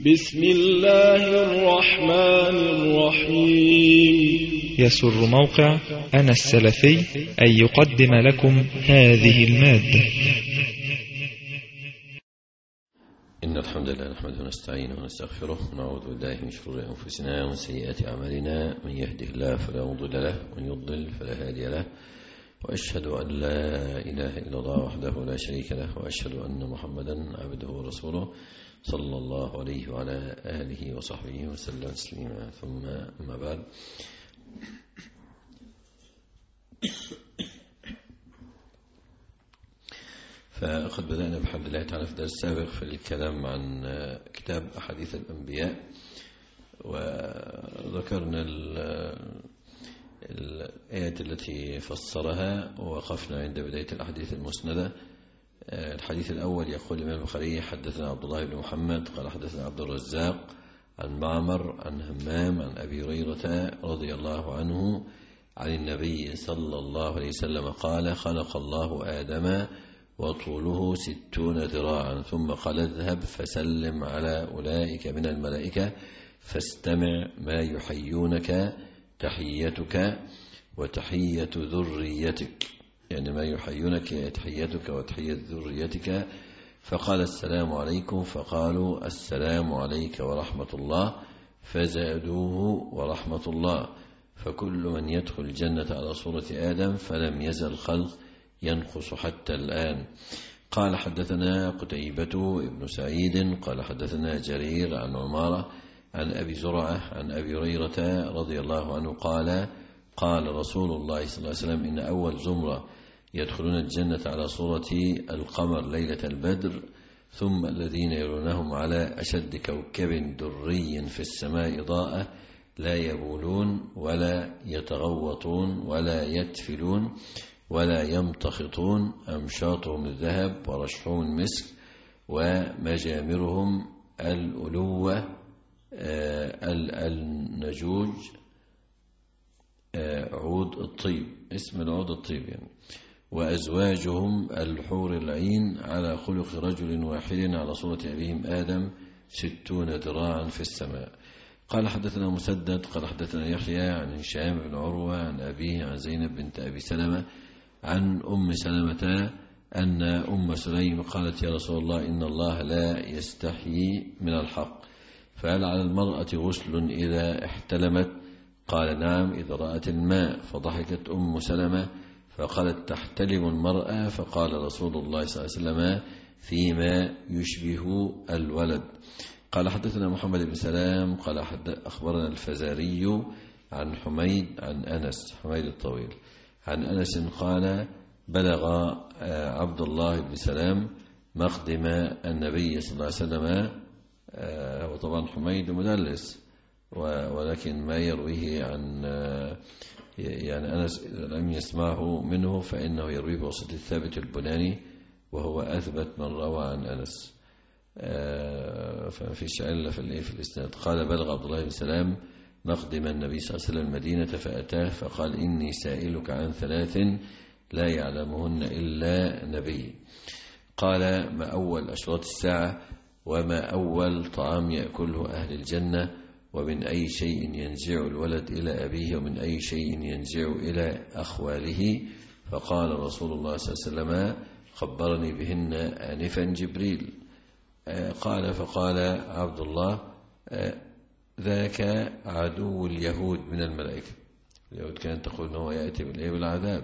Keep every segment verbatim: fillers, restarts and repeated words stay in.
بسم الله الرحمن الرحيم. يسر موقع أنا السلفي أن يقدم لكم هذه المادة. إن الحمد لله نحمده ونستعينه ونستغفره ونعوذ بالله من شرور أنفسنا ومن سيئات أعمالنا، من يهده الله فلا مضل له ومن يضلل فلا هادي له، وأشهد أن لا إله إلا الله وحده لا شريك له، وأشهد أن محمدا عبده ورسوله صلى الله عليه وعلى آله وصحبه وسلم تسليما، ثم أما بعد. فقد بدأنا بحمد الله تعالى في الدرس السابق في الكلام عن كتاب أحاديث الأنبياء، وذكرنا الآيات التي فسرها، ووقفنا عند بداية الأحاديث المسندة. الحديث الأول يقول الإمام البخاري: حدثنا عبد الله بن محمد قال حدثنا عبد الرزاق عن معمر عن همام عن أبي هريرة رضي الله عنه عن النبي صلى الله عليه وسلم قال: خلق الله آدم وطوله ستون ذراعا، ثم قال: اذهب فسلم على أولئك من الملائكة فاستمع ما يحيونك تحيتك وتحية ذريتك، يعني ما يحيونك تحيتك وتحية ذريتك. فقال: السلام عليكم، فقالوا: السلام عليك ورحمة الله، فزادوه ورحمة الله. فكل من يدخل الجنة على صورة آدم فلم يزل خلق ينقص حتى الآن. قال: حدثنا قتيبة ابن سعيد قال حدثنا جرير عن عمارة عن أبي زرعة عن أبي هريرة رضي الله عنه قال: قال رسول الله صلى الله عليه وسلم: إن أول زمرة يدخلون الجنة على صورة القمر ليلة البدر، ثم الذين يرونهم على أشد كوكب دري في السماء إضاءة، لا يبولون ولا يتغوطون ولا يتفلون ولا يمتخطون، أمشاطهم الذهب ورشحهم المسك ومجامرهم الألوة النجوج عود الطيب، اسم العود الطيب يعني، وأزواجهم الحور العين على خلق رجل واحد على صورة أبيهم آدم ستون ذراعا في السماء. قال: حدثنا مسدد قال حدثنا يحيى عن هشام بن عروة عن أبيه عن زينب بنت أبي سلمة عن أم سلمة أن أم سليم قالت: يا رسول الله، إن الله لا يستحيي من الحق، فهل على المرأة غسل إذا احتلمت؟ قال: نعم، إذا رأت الماء. فضحكت أم سلمة فقالت: تحتلم المرأة؟ فقال رسول الله صلى الله عليه وسلم: فيما يشبه الولد. قال: حدثنا محمد بن سلام قال أخبرنا الفزاري عن حميد عن أنس، حميد الطويل، عن أنس قال: بلغ عبد الله بن سلام مقدم النبي صلى الله عليه وسلم، وطبعا حميد مدلس، ولكن ما يرويه عن يعني أنس لم يسمعه منه فإنه يرويه بواسطة الثابت البناني، وهو أثبت من روى عن أنس، فما فيش علة في في الإسناد. قال: بلغ عبد الله بن سلام مقدم النبي صلى الله عليه وسلم المدينة فأتاه فقال: إني سائلك عن ثلاث لا يعلمهن إلا نبي. قال: ما أول أشراط الساعة؟ وما أول طعام يأكله أهل الجنة؟ ومن أي شيء ينزع الولد إلى أبيه؟ ومن أي شيء ينزع إلى أخواله؟ فقال رسول الله صلى الله عليه وسلم: خبرني بهن آنفا جبريل. قال: فقال عبد الله: ذاك عدو اليهود من الملائكة. اليهود كانت تقول أنه يأتي بالعذاب.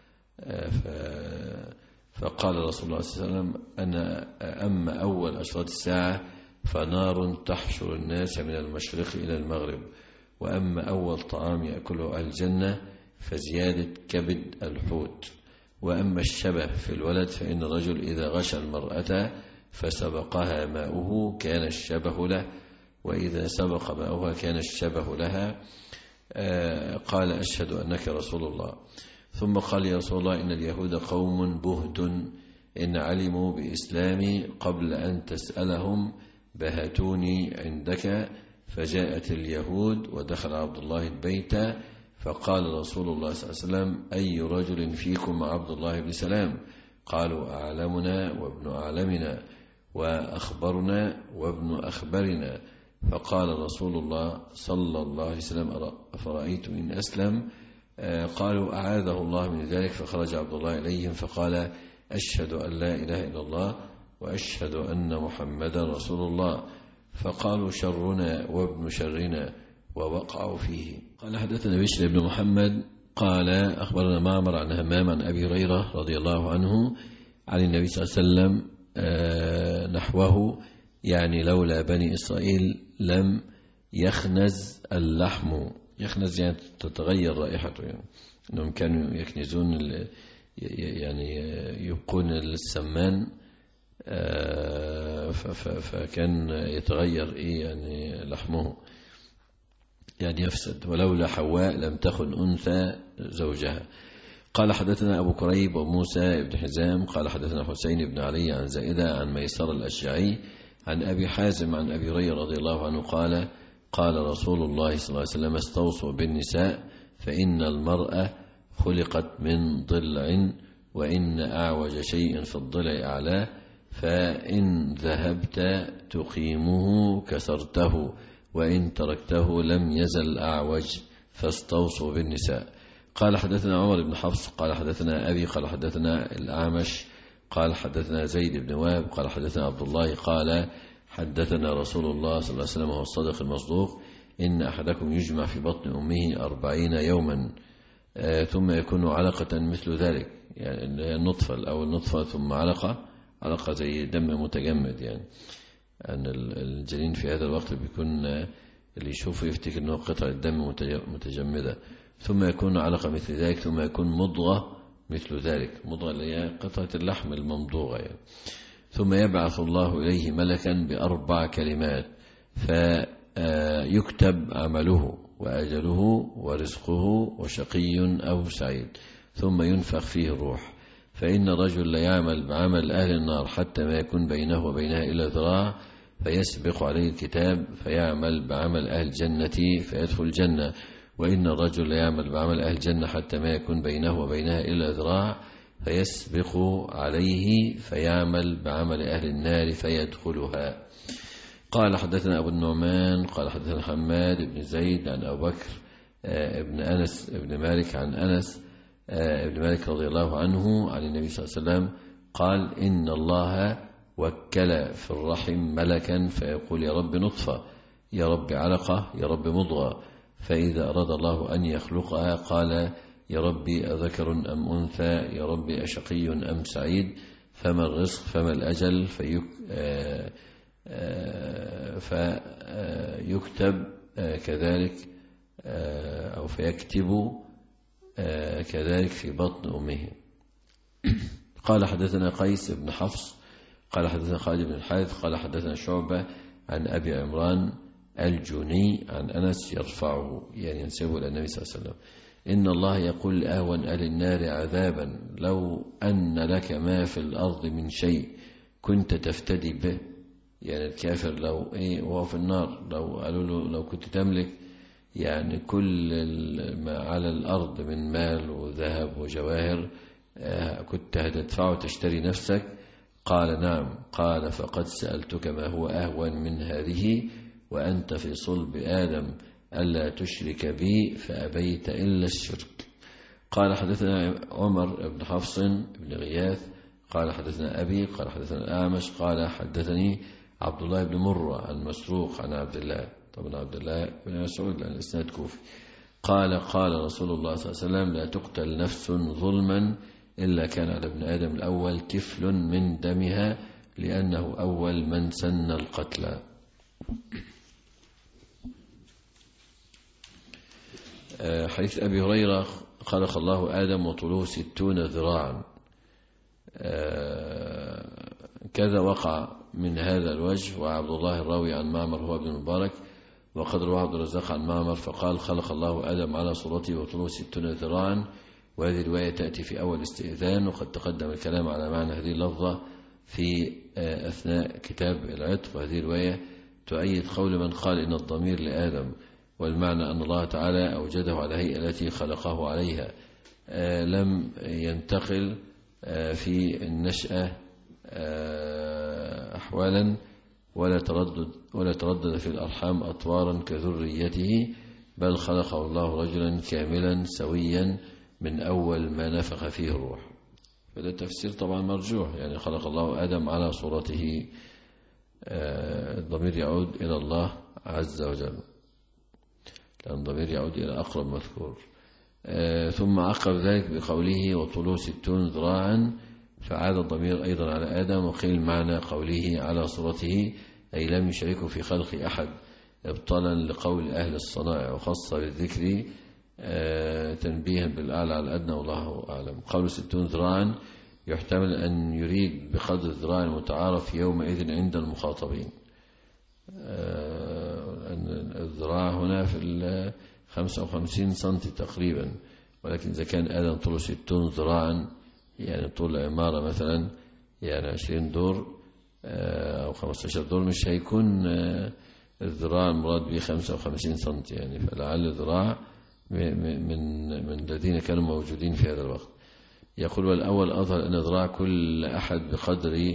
فقال رسول الله صلى الله عليه وسلم: أنا أما أول أشراط الساعة فنار تحشر الناس من المشرق إلى المغرب، وأما أول طعام يأكله أهل الجنة فزيادة كبد الحوت، وأما الشبه في الولد فإن الرجل إذا غشى المرأة فسبقها ماؤه كان الشبه له، وإذا سبق ماؤها كان الشبه لها. قال: أشهد أنك رسول الله. ثم قال: يا رسول الله، إن اليهود قوم بهت، إن علموا بإسلامي قبل أن تسألهم بهتوني عندك. فجاءت اليهود ودخل عبد الله البيت، فقال رسول الله صلى الله عليه وسلم: أي رجل فيكم عبد الله بن سلام؟ قالوا: أعلمنا وابن أعلمنا. وأخبرنا وابن أخبرنا. فقال رسول الله صلى الله عليه وسلم أفرأيتم إن أسلم؟ قالوا أعاذه الله من ذلك. فخرج عبد الله إليهم فقال أشهد أن لا إله إلا الله وأشهد أن محمدا رسول الله. فقالوا شرنا وابن شرنا ووقعوا فيه. قال حدثنا بشر بن محمد قال أخبرنا معمر عن همام عن أبي هريرة رضي الله عنه عن النبي صلى الله عليه وسلم نحوه، يعني لولا بني إسرائيل لم يخنز اللحم. يخنز يعني تتغير رائحته، يعني أنهم كانوا يكنزون يعني يبقون السمان فكان يتغير إيه يعني لحمه، يعني يفسد. ولولا حواء لم تخن أنثى زوجها. قال حدثنا أبو كريب وموسى بن حزام قال حدثنا حسين بن علي عن زائدة عن ميسر الأشجعي عن أبي حازم عن أبي هريرة رضي الله عنه قال قال رسول الله صلى الله عليه وسلم استوصوا بالنساء فإن المرأة خلقت من ضلع وإن أعوج شيء في الضلع أعلاه فإن ذهبت تقيمه كسرته وإن تركته لم يزل أعوج فاستوصوا بالنساء. قال حدثنا عمر بن حفص قال حدثنا أبي قال حدثنا الأعمش قال حدثنا زيد بن وهب قال حدثنا عبد الله قال حدثنا رسول الله صلى الله عليه وسلم هو الصادق المصدوق إن أحدكم يجمع في بطن أمه أربعين يوما آه ثم يكون علقة مثل ذلك، يعني النطفة الأول نطفة ثم علقة، علقة زي دم متجمد، يعني أن الجنين في هذا الوقت بيكون اللي يشوفه يفتكر أنه قطعة دم متجمدة، ثم يكون علقة مثل ذلك، ثم يكون مضغة مثل ذلك، مضغة اللي هي قطعة اللحم الممضوغة يعني. ثم يبعث الله إليه ملكا بأربع كلمات فيكتب عمله وأجله ورزقه وشقي أو سعيد، ثم ينفخ فيه الروح، فإن الرجل لا يعمل بعمل أهل النار حتى ما يكون بينه وبينها إلا ذراع فيسبق عليه الكتاب فيعمل بعمل أهل الجنة فيدخل الجنة، وإن الرجل لا يعمل بعمل أهل الجنة حتى ما يكون بينه وبينها إلا ذراع فيسبق عليه فيعمل بعمل أهل النار فيدخلها. قال حدثنا أبو النعمان قال حدثنا حماد بن زيد عن أبو بكر ابن أنس ابن مالك عن أنس ابن مالك رضي الله عنه عن النبي صلى الله عليه وسلم قال إن الله وكل في الرحم ملكا فيقول يا رب نطفة، يا رب علقة، يا رب مضغة، فإذا أراد الله أن يخلقها قال يا ربي أذكر أم أنثى، يا ربي أشقي أم سعيد، فما الرزق فما الأجل، فيك فيكتب كذلك أو فيكتب كذلك في بطن أمه. قال حدثنا قيس بن حفص قال حدثنا خالد بن الحارث قال حدثنا شعبة عن أبي عمران الجوني عن أنس يرفعه، يعني ينسبه إلى النبي صلى الله عليه وسلم إن الله يقول أهون أهل النار عذابا لو أن لك ما في الأرض من شيء كنت تفتدي به، يعني الكافر لو إيه وهو في النار لو قالوا له لو كنت تملك يعني كل ما على الأرض من مال وذهب وجواهر كنت هتدفعه تشتري نفسك؟ قال نعم. قال فقد سألتك ما هو أهون من هذه وأنت في صلب آدم ألا تشرك بي فأبيت إلا الشرك. قال حدثنا عمر بن حفص بن غياث قال حدثنا أبي قال حدثنا الأعمش قال حدثني عبد الله بن مرة عن مسروق عن عبد الله، طبعا عبد الله بن مسعود لأن الإسناد كوفي، قال قال رسول الله صلى الله عليه وسلم لا تقتل نفس ظلما إلا كان على ابن آدم الأول كفل من دمها لأنه أول من سن القتل. حديث أبي هريرة خلق الله آدم وطوله ستون ذراعا، كذا وقع من هذا الوجه. وعبد الله الراوي عن معمر هو ابن المبارك وقد رواه عبد الرزاق عن معمر فقال خلق الله آدم على صورته وطوله ستون ذراعا، وهذه الرواية تأتي في أول استئذان، وقد تقدم الكلام على معنى هذه اللفظة في أثناء كتاب العتق. وهذه الرواية تؤيد قول من قال إن الضمير لآدم، والمعنى أن الله تعالى أوجده على هيئة التي خلقه عليها، لم ينتقل في النشأة أحوالا ولا تردد, ولا تردد في الأرحام أطوارا كذريته، بل خلقه الله رجلا كاملا سويا من أول ما نفخ فيه الروح. فده تفسير طبعا مرجوح، يعني خلق الله آدم على صورته. الضمير يعود إلى الله عز وجل، لأن الضمير يعود إلى أقرب مذكور. ثم عقب ذلك بقوله وطوله ستون ذراعا، فعاد الضمير أيضا على آدم، وقيل معنى قوله على صورته أي لم يشاركه في خلق أحد، ابطالا لقول أهل الصنائع، وخاصة بالذكر تنبيها بالأعلى على الأدنى، والله أعلم. قول ستون ذراعا يحتمل أن يريد بقدر الذراع المتعارف يومئذ عند المخاطبين. الذراع هنا في خمسة وخمسين سنتي تقريبا، ولكن إذا كان آدم طوله ستون ذراعا، يعني طول عمارة مثلا يعني عشرين دور أو خمسة عشر دور، مش هيكون الذراع المراد به خمسة وخمسين سنتي يعني، فلعل الذراع من من الذين كانوا موجودين في هذا الوقت. يقول والأول أظهر أن ذراع كل أحد بقدر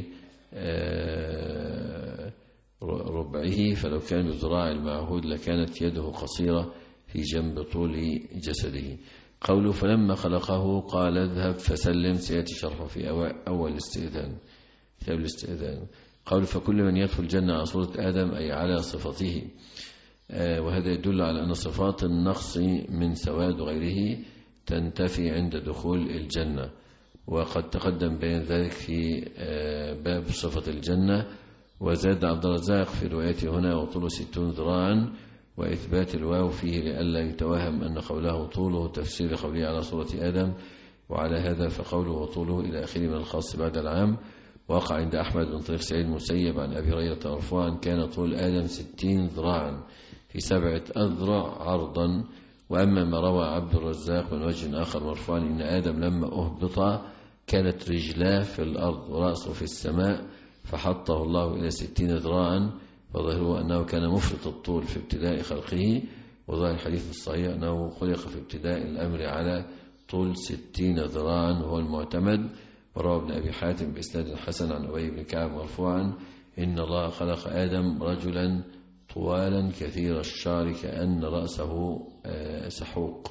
ربعه، فلو كان بالذراع المعهود لكانت يده قصيرة في جنب طول جسده. قوله فلما خلقه قال اذهب فسلم، سيأتي شرحه في أول الاستئذان، كتاب الاستئذان. قول فكل من يدخل الجنة على صورة آدم أي على صفته، وهذا يدل على أن صفات النقص من سواد غيره تنتفي عند دخول الجنة، وقد تقدم بيان ذلك في باب صفة الجنة. وزاد عبد الرزاق في روايته هنا وطوله ستون ذراعا، وإثبات الواو فيه لئلا يتوهم أن قوله طوله تفسير قوله على صورة آدم، وعلى هذا فقوله وطوله إلى آخره من الخاص بعد العام. وقع عند أحمد بن طريق سعيد المسيب عن أبي هريرة مرفوعا كان طول آدم ستين ذراعا في سبعة أذرع عرضا. وأما ما روى عبد الرزاق من وجه آخر مرفوعا إن آدم لما أهبط كانت رجلاه في الأرض ورأسه في السماء فحطه الله إلى ستين ذراعا، فظهره أنه كان مفرط الطول في ابتداء خلقه، وظاهر الحديث الصحيح أنه خلق في ابتداء الأمر على طول ستين ذراعا وهو المعتمد. وروى ابن أبي حاتم بإسناد حسن عن أبي بن كعب مرفوعا إن الله خلق آدم رجلا طوالا كثير الشعر كأن رأسه سحوق،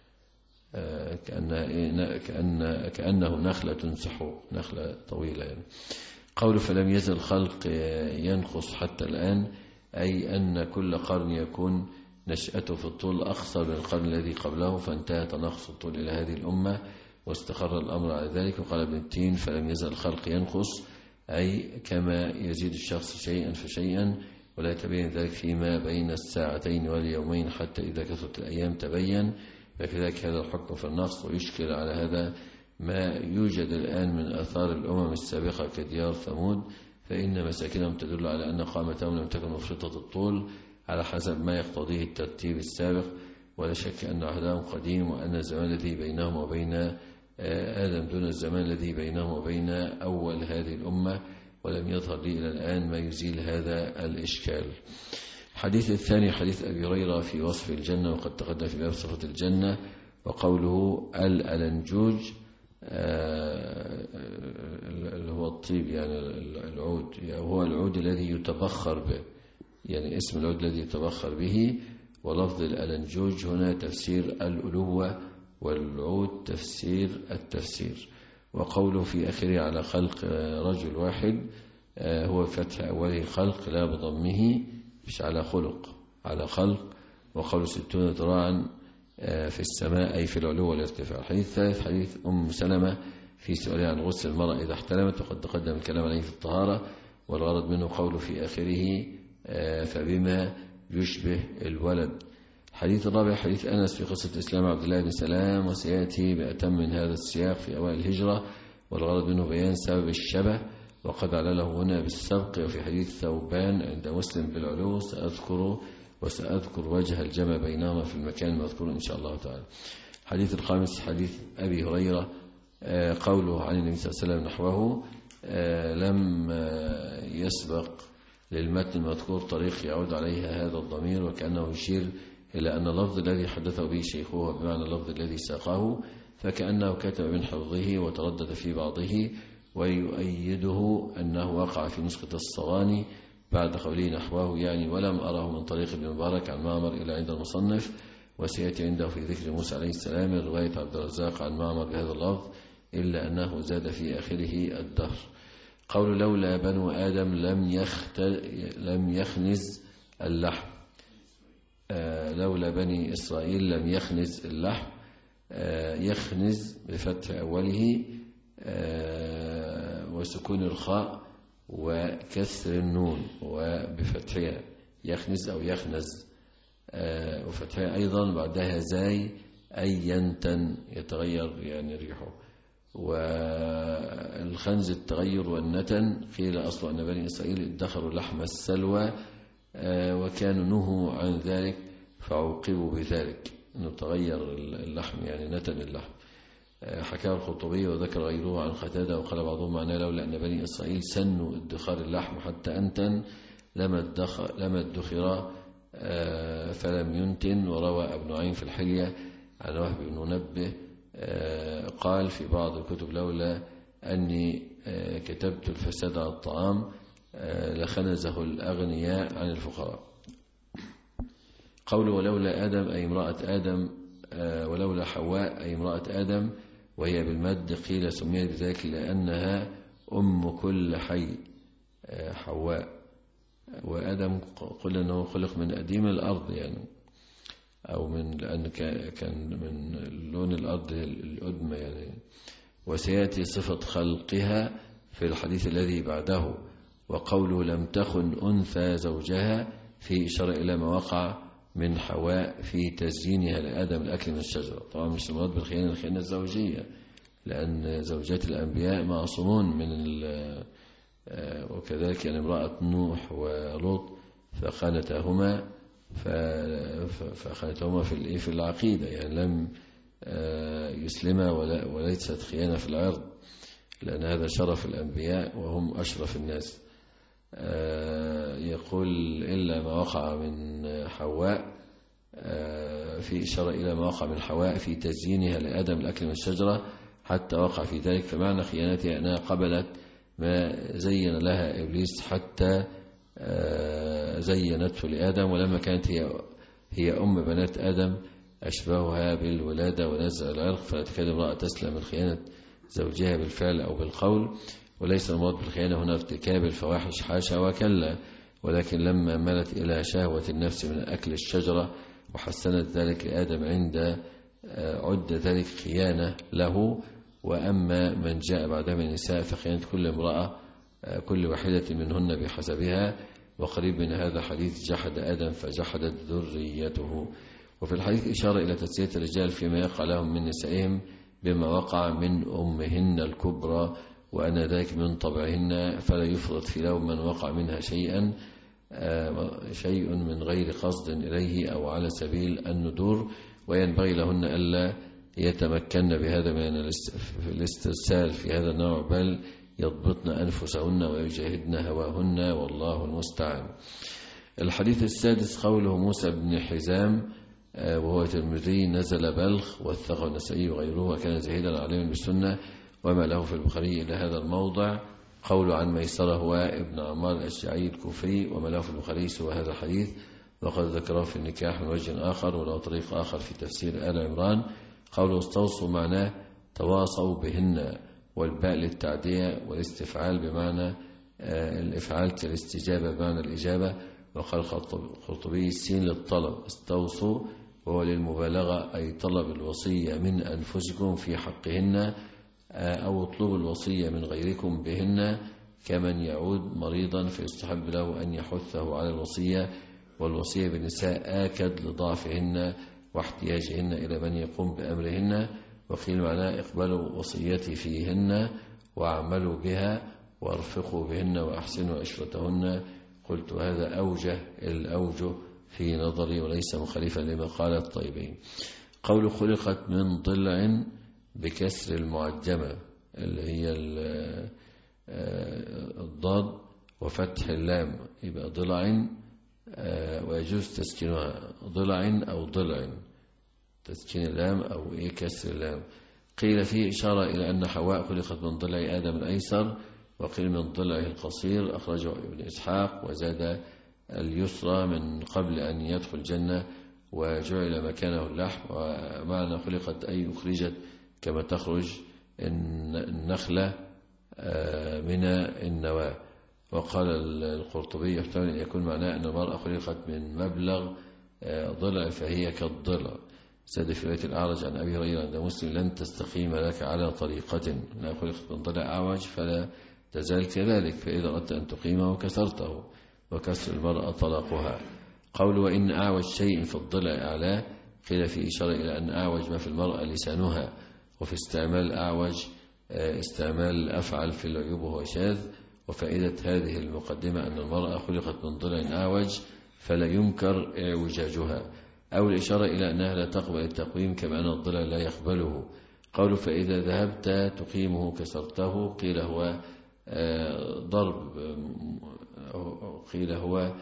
كأن كأن كأنه نخلة سحوق، نخلة طويلة يعني. قول فلم يزل الخلق ينقص حتى الآن، أي أن كل قرن يكون نشأته في الطول أقصر من القرن الذي قبله، فانتهى تنقص الطول إلى هذه الأمة واستقر الأمر على ذلك. وقال ابن التين فلم يزل الخلق ينقص، أي كما يزيد الشخص شيئا فشيئا، ولا يتبين ذلك فيما بين الساعتين واليومين حتى إذا كثرت الأيام تبين. فكذلك هذا الحكم في النقص. ويشكل على هذا ما يوجد الآن من آثار الأمم السابقة كديار ثمود، فإن مساكنهم تدل على أن قامتهم لم تكن مفرطة الطول على حسب ما يقتضيه الترتيب السابق، ولا شك أن عهدهم قديم، وأن الزمان الذي بينهم وبين آدم دون الزمان الذي بينهم وبين أول هذه الأمة، ولم يظهر لي إلى الآن ما يزيل هذا الإشكال. الحديث الثاني حديث أبي هريرة في وصف الجنة، وقد تقدم في باب صفة الجنة. وقوله الألنجوج اللي هو الطيب يعني العود، يعني هو العود الذي يتبخر به، يعني اسم العود الذي يتبخر به. ولفظ الألنجوج هنا تفسير الألوة، والعود تفسير التفسير. وقوله في آخره على خلق رجل واحد هو فتح أوله خلق لا بضمه، مش على خلق، على خلق. وقوله ستون ذراعا في السماء أي في العلو والارتفاع. الحديث الثالث حديث أم سلمة في سؤال عن غسل المرأة إذا احتلمت، وقد تقدم الكلام عليه في الطهارة، والغرض منه قوله في آخره فبما يشبه الولد. الحديث الرابع حديث أنس في قصة إسلام عبد الله بن سلام، وسيأتي بأتم من هذا السياق في أوائل الهجرة، والغرض منه بيان سبب الشبه، وقد علله هنا بالسبق. وفي حديث ثوبان عند مسلم بالعلو سأذكر وسأذكر وجه الجمع بينهما في المكان المذكور إن شاء الله تعالى. الحديث الخامس حديث أبي هريرة قوله عن النبي صلى الله عليه وسلم نحوه لم يسبق للمتن المذكور طريق يعود عليها هذا الضمير، وكأنه يشير إلى أن اللفظ الذي حدثه به شيخه بمعنى اللفظ الذي ساقه، فكأنه كتب من حفظه وتردد في بعضه، ويؤيده أنه وقع في نسخة الصغاني بعد قوله نحوه، يعني ولم أره من طريق ابن مبارك عن معمر إلى عند المصنف، وسيأتي عنده في ذكر موسى عليه السلام رواية عبد الرزاق عن معمر بهذا اللفظ، إلا أنه زاد في آخره الدهر. قول لولا بنو آدم لم, يخت... لم يخنز اللحم، آه لولا بني إسرائيل لم يخنز اللحم، آه يخنز بفتح أوله آه وسكون الخاء وكسر النون وبفتحها، يخنز أو يخنز، آه وفتحها أيضا بعدها زاي أي ينتن يتغير يعني ريحه. والخنز التغير والنتن، قيل أصل أن بني إسرائيل ادخروا لحم السلوى وكانوا نهوا عن ذلك فعوقبوا بذلك، أنه تغير اللحم يعني نتن اللحم. حكاه الخطبي وذكر غيره عن قتادة، وقال بعضهم معناه لولا أن بني إسرائيل سنوا ادخار اللحم حتى أنتن لما ادخر فلم ينتن. وروى ابن عين في الحلية عن وهب بن منبه قال في بعض الكتب لولا أني كتبت الفساد على الطعام لخنزه الأغنياء عن الفقراء. قوله ولولا آدم أي امرأة آدم، ولولا حواء أي امرأة آدم وهي بالمد، قيل سميت بذلك لأنها أم كل حي حواء، وآدم قل أنه خلق من أديم الأرض يعني، أو من لأن كان من لون الأرض الأدمى يعني. وسيأتي صفة خلقها في الحديث الذي بعده. وقوله لم تخن أنثى زوجها في إشارة إلى ما وقع من حواء في تزيينها لآدم الأكل من الشجرة. طبعا مش المراد بالخيانة الخيانة الزوجية، لأن زوجات الأنبياء معصومون من وكذلك يعني امرأة نوح ولوط فخانتهما فخانتهما في في العقيدة، يعني لم يسلما وليست خيانة في العرض، لأن هذا شرف الأنبياء وهم أشرف الناس. يقول إلا ما وقع من حواء، في إشارة إلى ما وقع من حواء في تزيينها لآدم الأكل من الشجرة حتى وقع في ذلك، فمعنى خيانتها أنها قبلت ما زين لها إبليس حتى زينته لآدم، ولما كانت هي هي أم بنات آدم أشبهها بالولادة ونزع العرق، فلا تكاد امرأة تسلم من خيانة زوجها بالفعل أو بالقول. وليس المراد بالخيانة هنا ارتكاب الفواحش، حاشا وكلا، ولكن لما ملت إلى شهوة النفس من أكل الشجرة وحسنت ذلك لآدم عند عد ذلك خيانة له. وأما من جاء بعدها من النساء فخيانة كل امرأة كل واحدة منهن بحسبها. وقريب من هذا حديث جحد آدم فجحدت ذريته. وفي الحديث إشارة إلى تسلية الرجال فيما يقع لهم من نسائهم بما وقع من أمهن الكبرى، وأن ذلك من طبعهن، فلا يفرط في لوم من وقع منها شيئا شيء من غير قصد إليه أو على سبيل الندور. وينبغي لهن ألا يتمكن بهذا من الاسترسال في هذا النوع، بل يضبطن أنفسهن ويجاهدن هواهن، والله المستعان. الحديث السادس قوله موسى بن حزام وهو ترمذي نزل بلخ وثقه النسائي وغيره، وكان زاهدا عالما بالسنة، وما له في البخاري إلى هذا الموضع. قول عن ميسرة هو ابن عمار الأشجعي الكوفي، وما له في البخاري سوى هذا الحديث، وقد ذكره في النكاح من وجه آخر، وله طريق آخر في تفسير آل عمران. قوله استوصوا معناه تواصوا بهن، والباء للتعدية، والاستفعال بمعنى الإفعال كالاستجابة بمعنى الإجابة. وقال القرطبي السين للطلب استوصوا، وهو للمبالغة، أي طلب الوصية من أنفسكم في حقهن، أو اطلبوا الوصية من غيركم بهن، كمن يعود مريضا فيستحب له أن يحثه على الوصية. والوصية بالنساء آكد لضعفهن واحتياجهن إلى من يقوم بأمرهن. وقيل معناه اقبلوا وصيتي فيهن واعملوا بها وارفقوا بهن وأحسنوا عشرتهن. قلت هذا أوجه الأوجه في نظري وليس مخالفا لما قال الطيبين. قول خلقت من ضلع بكسر المعجمة اللي هي الضاد وفتح اللام، يبقى ضلع، ويجوز تسكينها ضلع أو ضلع، تسكين اللام أو إيه كسر اللام. قيل فيه إشارة إلى أن حواء خلقت من ضلع آدم الأيسر، وقيل من ضلعه القصير، أخرجه ابن إسحاق. وزاد اليسرى من قبل أن يدخل الجنة وجعل مكانه اللحم، ومعنى خلقت أي أخرجت كما تخرج النخلة من النواة. وقال القرطبي يحتمل أن يكون معناه أن المرأة خلقت من مبلغ ضلع فهي كالضلع. ساد في رواية الأعرج عن أبي هريرة عند مسلم: لن تستقيم لك على طريقة لا خلقت من ضلع أعوج فلا تزال كذلك، فإذا أردت أن تقيمه كسرته، وكسر المرأة طلاقها. قول وإن أعوج شيء في الضلع أعلاه، قيل في إشارة إلى أن أعوج ما في المرأة لسانها، وفي استعمال أعوج استعمال أفعل في العيوب وهو شاذ. وفائدة هذه المقدمة أن المرأة خلقت من ضلع أعوج فلا ينكر اعوجاجها، أو الإشارة إلى أنها لا تقبل التقويم كما أن الضلع لا يقبله. قول فإذا ذهبت تقيمه كسرته، قيل هو ضرب، قيل هو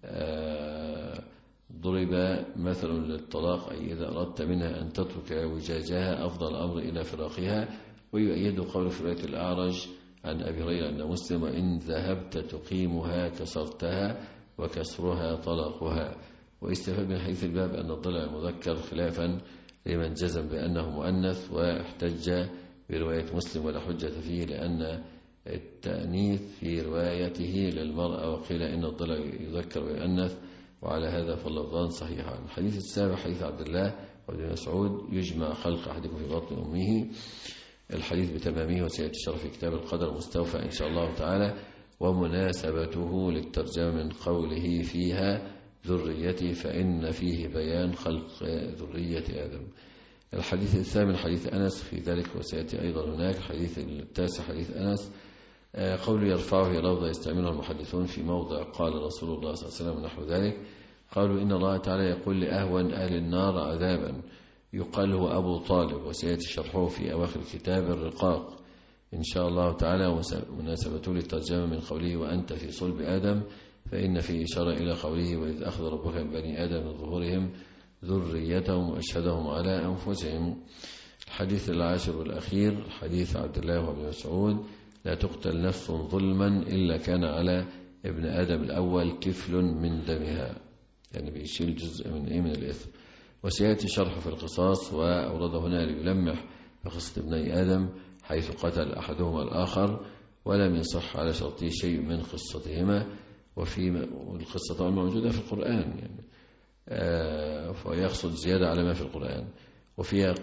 ضرب مثل للطلاق، أي إذا أردت منها أن تترك اعوجاجها أفضل الأمر إلى فراقها. ويؤيد قول في رواية الأعرج عن أبي هريرة أن مسلم: إن ذهبت تقيمها كسرتها، وكسرها طلاقها. واستفاد من حديث الباب أن الضلع مذكر خلافا لمن جزم بأنه مؤنث، واحتج برواية مسلم ولا حجة فيه لأن التأنيث في روايته للمرأة، وقيل إن الضلع يذكر ويؤنث، وعلى هذا فاللفظان صحيحان. الحديث السابع حديث عبد الله وابن مسعود: يجمع خلق أحدكم في بطن أمه. الحديث بتمامه وسيأتي شرح في كتاب القدر مستوفى إن شاء الله تعالى. ومناسبته للترجمة من قوله فيها ذريتي، فإن فيه بيان خلق ذرية آدم. الحديث الثامن حديث أنس في ذلك وسيأتي أيضا هناك. الحديث التاسع حديث أنس قول يرفعه لفظ يستعمله المحدثون في موضع قال رسول الله صلى الله عليه وسلم نحو ذلك. قالوا إن الله تعالى يقول لأهون أهل النار عذابا يقال هو أبو طالب، وسيأتي شرحه في أواخر كتاب الرقاق إن شاء الله تعالى. ومناسبته للترجمة من قوله وأنت في صلب آدم، فإن في إشارة إلى قوله وإذ أخذ ربك من بني آدم من ظهورهم ذريتهم وأشهدهم على أنفسهم. الحديث العاشر والأخير حديث عبد الله وابن مسعود: لا تقتل نفس ظلما إلا كان على ابن آدم الأول كفل من دمها، يعني بيشيل جزء من إيه من الإثم. وسيأتي شرح في القصاص، وأورد هنا ليلمح بقصة ابني آدم حيث قتل أحدهما الآخر ولم يصح على شرطه شيء من قصتهما، وفي القصة طبعا موجودة في القرآن يعني آه فيقصد زيادة على ما في القرآن. وفيها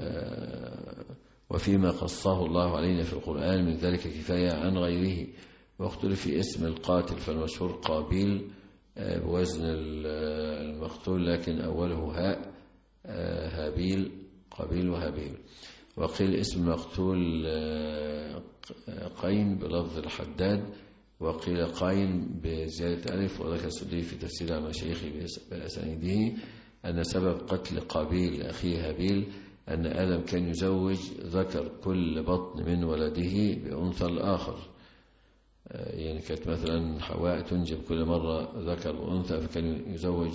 آه وفيما قصه الله علينا في القرآن من ذلك كفاية عن غيره. واختلف في اسم القاتل، فالمشهور قابيل آه بوزن المقتول لكن أوله هاء آه هابيل، قابيل وهابيل. وقيل اسم المقتول آه قين بلفظ الحداد، وقيل قاين بزيادة ألف. وذكر السدي في تفسير عن مشايخه بأسانيده أن سبب قتل قابيل أخيه هابيل أن آدم كان يزوج ذكر كل بطن من ولده بأنثى الآخر، يعني كانت مثلا حواء تنجب كل مرة ذكر وأنثى، فكان يزوج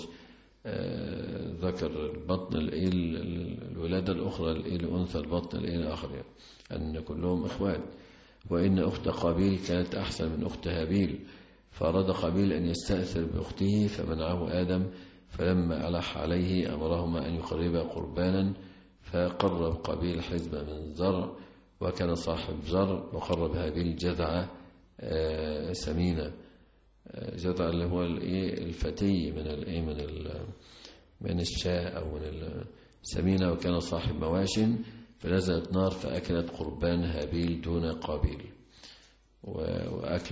ذكر البطن الإيل الولادة الأخرى الإيل أنثى البطن الإيل الآخر، يعني أن كلهم إخوات. وإن أخت قابيل كانت أحسن من أخت هابيل، فأراد قابيل أن يستأثر بأخته فمنعه آدم، فلما ألح عليه أمرهما أن يقربا قربانا، فقرب قابيل حزمة من زرع وكان صاحب زرع، وقرب هابيل جذعة سمينة. جذع اللي هو الفتي من من من الشاء أو من السمينة، وكان صاحب مواشٍ، فنزلت نار فأكلت قربان هابيل دون قابيل. وأكل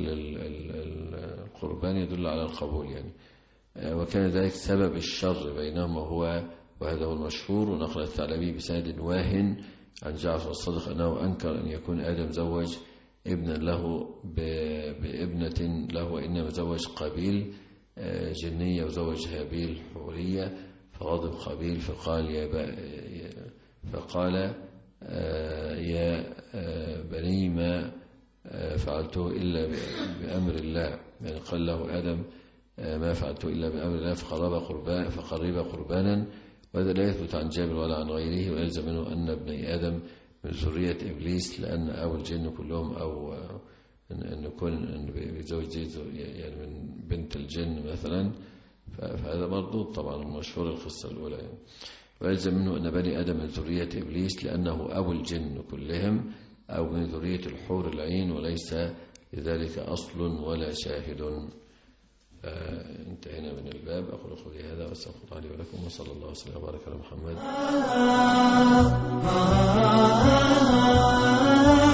القربان يدل على القبول يعني. وكان ذلك سبب الشر بينهما هو، وهذا هو المشهور. ونقل الثعلبي بسند واهن عن جعفر الصادق أنه أنكر أن يكون آدم زوج ابنا له بابنة له، وإنما زوج قابيل جنية وزوج هابيل حورية، فغضب قابيل فقال يا فقال يا بني ما فعلته إلا بأمر الله، يعني قال له آدم ما فعلته إلا بأمر الله، فقرب قربان فقرب قربانا. وهذا لا يثبت عن جابر ولا عن غيره، ويلزم منه أن ابني آدم من ذرية إبليس، لأن أو الجن كلهم أو أن يكون أن بيزوج يعني من بنت الجن مثلا، فهذا برضو طبعا مشهور القصة الأولى يعني. ويلزم منه أن بني آدم من ذرية إبليس لأنه أبو الجن كلهم، أو من ذرية الحور العين، وليس لذلك أصل ولا شاهد. انتهينا من الباب. أقول قولي هذا وأستغفر الله لي ولكم، وصلى الله وسلم وبارك على محمد.